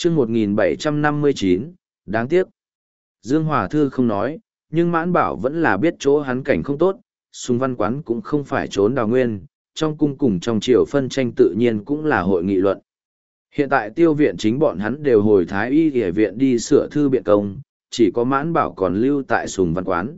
chương 1759, đáng tiếc. Dương Hòa Thư không nói, nhưng Mãn Bảo vẫn là biết chỗ hắn cảnh không tốt, Sùng Văn Quán cũng không phải trốn đào nguyên, trong cung cùng trong triều phân tranh tự nhiên cũng là hội nghị luận. Hiện tại Tiêu viện chính bọn hắn đều hồi Thái Y Y viện đi sửa thư biện công, chỉ có Mãn Bảo còn lưu tại Sùng Văn Quán.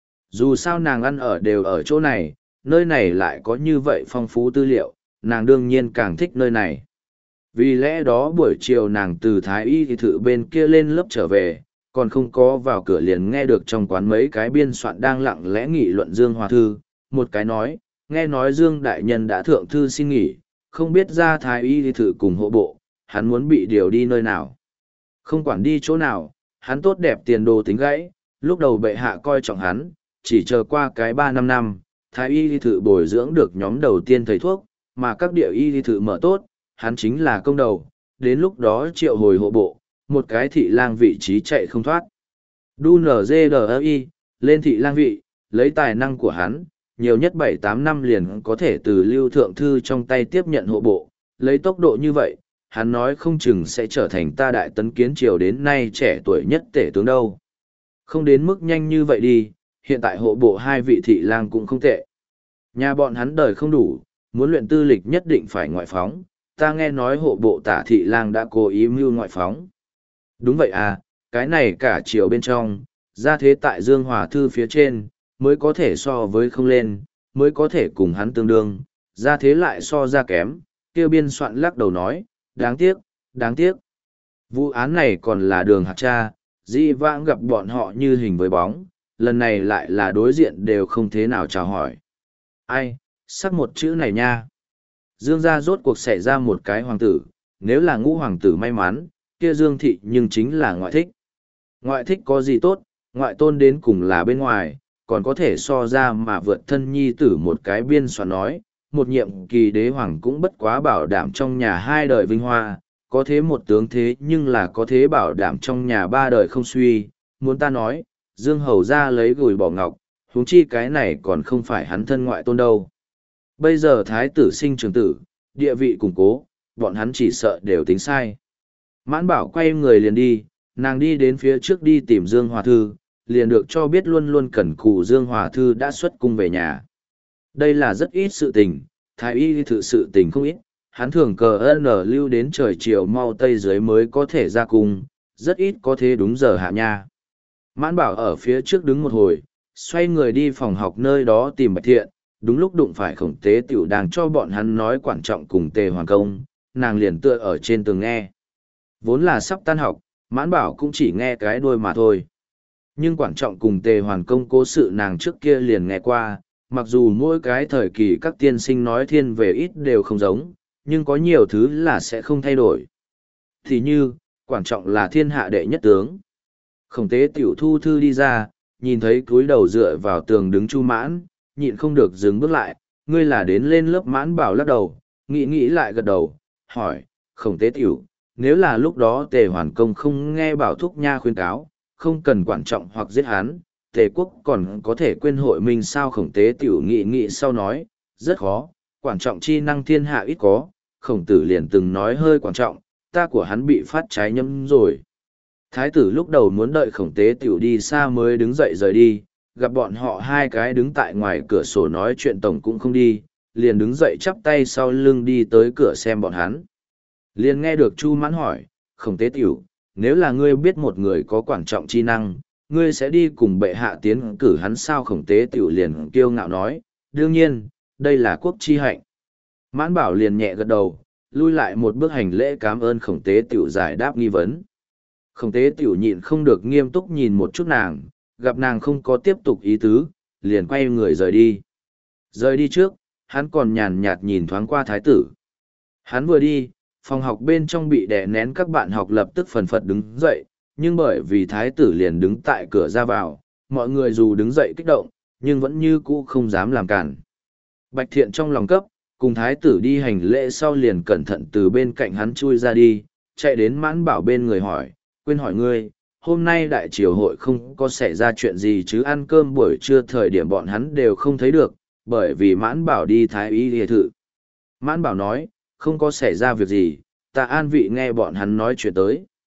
Dù sao nàng ăn ở đều ở chỗ này, nơi này lại có như vậy phong phú tư liệu, nàng đương nhiên càng thích nơi này. Vì lẽ đó buổi chiều nàng từ Thái Y thì thự bên kia lên lớp trở về, còn không có vào cửa liền nghe được trong quán mấy cái biên soạn đang lặng lẽ nghị luận Dương Hòa Thư. Một cái nói, nghe nói Dương Đại Nhân đã thượng thư xin nghỉ, không biết ra Thái Y thì thự cùng hộ bộ, hắn muốn bị điều đi nơi nào. Không quản đi chỗ nào, hắn tốt đẹp tiền đồ tính gãy, lúc đầu bệ hạ coi trọng hắn, chỉ chờ qua cái 3-5 năm, Thái Y thì thự bồi dưỡng được nhóm đầu tiên thầy thuốc, mà các địa y thì thự mở tốt, hắn chính là công đầu, đến lúc đó triệu hồi hộ bộ, một cái thị lang vị trí chạy không thoát. Đu NGDI, lên thị lang vị, lấy tài năng của hắn, nhiều nhất 7-8 năm liền có thể từ Lưu Thượng Thư trong tay tiếp nhận hộ bộ, lấy tốc độ như vậy, hắn nói không chừng sẽ trở thành ta đại tấn kiến triều đến nay trẻ tuổi nhất tể tướng đâu. Không đến mức nhanh như vậy đi, hiện tại hộ bộ 2 vị thị lang cũng không tệ. Nhà bọn hắn đời không đủ, muốn luyện tư lịch nhất định phải ngoại phóng, ta nghe nói hộ bộ tả thị lang đã cố ý mưu ngoại phóng. Đúng vậy à, cái này cả triều bên trong, ra thế tại Dương Hòa Thư phía trên, mới có thể so với không lên, mới có thể cùng hắn tương đương, ra thế lại so ra kém, kêu biên soạn lắc đầu nói, đáng tiếc, đáng tiếc. Vụ án này còn là đường hạt cha, dĩ vãng gặp bọn họ như hình với bóng, lần này lại là đối diện đều không thế nào chào hỏi. Ai, sắc một chữ này nha. Dương gia rốt cuộc xảy ra một cái hoàng tử, nếu là ngũ hoàng tử may mắn, kia Dương thị nhưng chính là ngoại thích. Ngoại thích có gì tốt, ngoại tôn đến cùng là bên ngoài, còn có thể so ra mà vượt thân nhi tử một cái biên soạn nói, một nhiệm kỳ đế hoàng cũng bất quá bảo đảm trong nhà 2 đời vinh hoa, có thế một tướng thế nhưng là có thế bảo đảm trong nhà 3 đời không suy, muốn ta nói, Dương hầu ra lấy gùi bỏ ngọc, huống chi cái này còn không phải hắn thân ngoại tôn đâu. Bây giờ thái tử sinh trường tử, địa vị củng cố, bọn hắn chỉ sợ đều tính sai. Mãn Bảo quay người liền đi, nàng đi đến phía trước đi tìm Dương Hòa Thư, liền được cho biết luôn luôn cẩn cù Dương Hòa Thư đã xuất cung về nhà. Đây là rất ít sự tình, thái y thự sự tình không ít, hắn thường cờ lưu đến trời chiều mau tây dưới mới có thể ra cung, rất ít có thế đúng giờ hạ nha. Mãn Bảo ở phía trước đứng một hồi, xoay người đi phòng học nơi đó tìm Bạch Thiện, đúng lúc đụng phải Khổng Tế Tiểu đang cho bọn hắn nói quan trọng cùng Tề Hoàn Công, nàng liền tựa ở trên tường nghe. Vốn là sắp tan học, Mãn Bảo cũng chỉ nghe cái đuôi mà thôi. Nhưng quan trọng cùng Tề Hoàn Công cố sự nàng trước kia liền nghe qua, mặc dù mỗi cái thời kỳ các tiên sinh nói thiên về ít đều không giống, nhưng có nhiều thứ là sẽ không thay đổi. Thì như, quan trọng là thiên hạ đệ nhất tướng. Khổng Tế Tiểu thu thư đi ra, nhìn thấy cúi đầu dựa vào tường đứng Chu Mãn, nhịn không được dừng bước lại, ngươi là đến lên lớp. Mãn Bảo lắc đầu, nghĩ lại gật đầu, hỏi, Khổng Tế Tiểu, nếu là lúc đó Tề Hoàn Công không nghe Bảo Thúc Nha khuyên cáo, không cần quan trọng hoặc giết hắn, Tề quốc còn có thể quên hội minh sao? Khổng Tế Tiểu nghĩ sau nói, rất khó, quan trọng chi năng thiên hạ ít có, Khổng tử liền từng nói hơi quan trọng, ta của hắn bị phát trái nhâm rồi. Thái tử lúc đầu muốn đợi Khổng Tế Tiểu đi xa mới đứng dậy rời đi, gặp bọn họ 2 cái đứng tại ngoài cửa sổ nói chuyện tổng cũng không đi, liền đứng dậy chắp tay sau lưng đi tới cửa xem bọn hắn. Liền nghe được Chu Mãn hỏi, Khổng Tế Tiểu, nếu là ngươi biết một người có quan trọng chi năng, ngươi sẽ đi cùng bệ hạ tiến cử hắn sao? Khổng Tế Tiểu liền kiêu ngạo nói, đương nhiên, đây là quốc chi hạnh. Mãn Bảo liền nhẹ gật đầu, lui lại một bước hành lễ cảm ơn Khổng Tế Tiểu giải đáp nghi vấn. Khổng Tế Tiểu nhịn không được nghiêm túc nhìn một chút nàng, gặp nàng không có tiếp tục ý tứ, liền quay người rời đi. Rời đi trước, hắn còn nhàn nhạt nhìn thoáng qua thái tử. Hắn vừa đi, phòng học bên trong bị đè nén các bạn học lập tức phần phật đứng dậy, nhưng bởi vì thái tử liền đứng tại cửa ra vào, mọi người dù đứng dậy kích động, nhưng vẫn như cũ không dám làm cản. Bạch Thiện trong lòng cấp, cùng thái tử đi hành lễ sau liền cẩn thận từ bên cạnh hắn chui ra đi, chạy đến Mãn Bảo bên người hỏi, quên hỏi ngươi, hôm nay đại triều hội không có xảy ra chuyện gì chứ? Ăn cơm buổi trưa thời điểm bọn hắn đều không thấy được, bởi vì Mãn Bảo đi thái y y thự. Mãn Bảo nói, không có xảy ra việc gì, ta an vị nghe bọn hắn nói chuyện tới.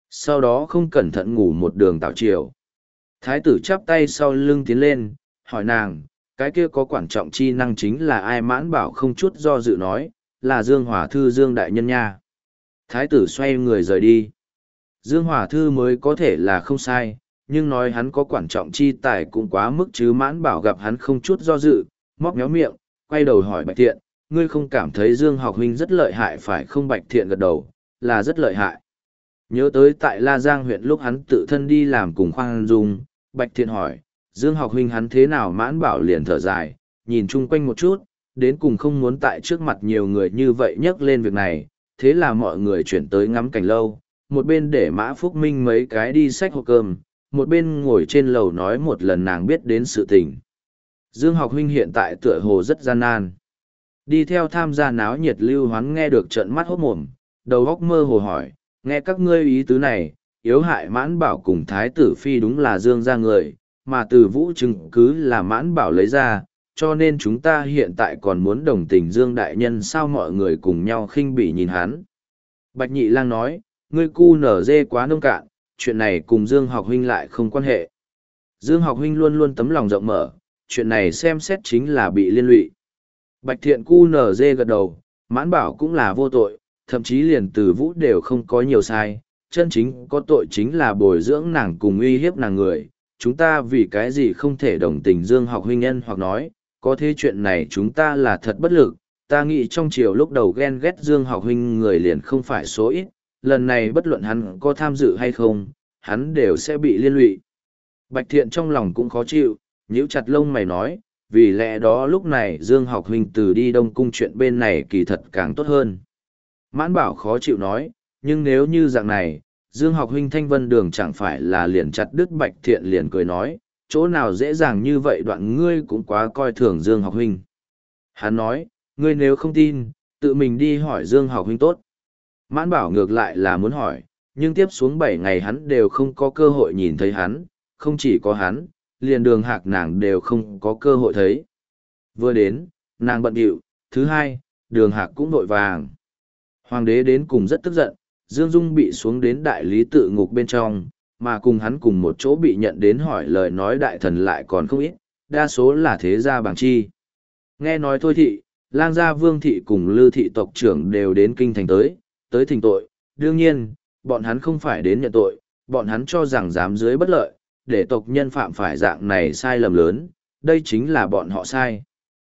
Sau đó không cẩn thận ngủ một đường tảo chiều. Thái tử chắp tay sau lưng tiến lên, hỏi nàng, cái kia có quan trọng chi năng chính là ai? Mãn Bảo không chút do dự nói, là Dương Hòa Thư Dương đại nhân nha. Thái tử xoay người rời đi. Dương Hòa Thư mới có thể là không sai, nhưng nói hắn có quan trọng chi tài cũng quá mức chứ. Mãn Bảo gặp hắn không chút do dự, móc méo miệng, quay đầu hỏi Bạch Thiện, ngươi không cảm thấy Dương học huynh rất lợi hại phải không? Bạch Thiện gật đầu, là rất lợi hại. Nhớ tới tại La Giang huyện lúc hắn tự thân đi làm cùng Khoan Dung, Bạch Thiện hỏi, Dương học huynh hắn thế nào? Mãn Bảo liền thở dài, nhìn chung quanh một chút, đến cùng không muốn tại trước mặt nhiều người như vậy nhắc lên việc này, thế là mọi người chuyển tới ngắm cảnh lâu, một bên để Mã Phúc Minh mấy cái đi xách hộp cơm, một bên ngồi trên lầu nói một lần nàng biết đến sự tình. Dương học huynh hiện tại tựa hồ rất gian nan. Đi theo tham gia náo nhiệt Lưu Hoán nghe được trợn mắt hốt mồm, đầu óc mơ hồ hỏi, nghe các ngươi ý tứ này, yếu hại Mãn Bảo cùng Thái tử Phi đúng là Dương ra người, mà từ vũ chứng cứ là Mãn Bảo lấy ra, cho nên chúng ta hiện tại còn muốn đồng tình Dương đại nhân. Sao mọi người cùng nhau khinh bỉ nhìn hắn? Bạch Nhị Lang nói, ngươi cu nở dê quá nông cạn, chuyện này cùng Dương học huynh lại không quan hệ. Dương học huynh luôn luôn tấm lòng rộng mở, chuyện này xem xét chính là bị liên lụy. Bạch Thiện cu nở dê gật đầu, Mãn Bảo cũng là vô tội, thậm chí liền từ vũ đều không có nhiều sai, chân chính có tội chính là bồi dưỡng nàng cùng uy hiếp nàng người. Chúng ta vì cái gì không thể đồng tình Dương học huynh nhân hoặc nói, có thế chuyện này chúng ta là thật bất lực. Ta nghĩ trong chiều lúc đầu ghen ghét Dương học huynh người liền không phải số ít, lần này bất luận hắn có tham dự hay không, hắn đều sẽ bị liên lụy. Bạch Thiện trong lòng cũng khó chịu, nhíu chặt lông mày nói, vì lẽ đó lúc này Dương học huynh từ đi Đông Cung chuyện bên này kỳ thật càng tốt hơn. Mãn Bảo khó chịu nói, nhưng nếu như dạng này, Dương học huynh Thanh Vân Đường chẳng phải là liền chặt đứt. Bạch Thiện liền cười nói, chỗ nào dễ dàng như vậy, đoạn ngươi cũng quá coi thường Dương học huynh. Hắn nói, ngươi nếu không tin, tự mình đi hỏi Dương học huynh tốt. Mãn Bảo ngược lại là muốn hỏi, nhưng tiếp xuống 7 ngày hắn đều không có cơ hội nhìn thấy hắn, không chỉ có hắn, liền Đường Hạc nàng đều không có cơ hội thấy. Vừa đến, nàng bận điệu, thứ hai, Đường Hạc cũng vội vàng. Hoàng đế đến cùng rất tức giận, Dương Dung bị xuống đến đại lý tự ngục bên trong, mà cùng hắn cùng một chỗ bị nhận đến hỏi lời nói đại thần lại còn không ít, đa số là thế gia bảng chi. Nghe nói Thôi thị, Lang gia Vương thị cùng Lư thị tộc trưởng đều đến kinh thành tới thỉnh tội. Đương nhiên, bọn hắn không phải đến nhận tội, bọn hắn cho rằng dám dưới bất lợi, để tộc nhân phạm phải dạng này sai lầm lớn, đây chính là bọn họ sai.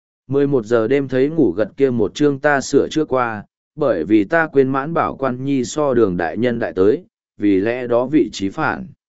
11 giờ đêm thấy ngủ gật kia một chương ta sửa trước qua, bởi vì ta quên Mãn Bảo quan nhi so Đường đại nhân đại tới, vì lẽ đó vị trí phản.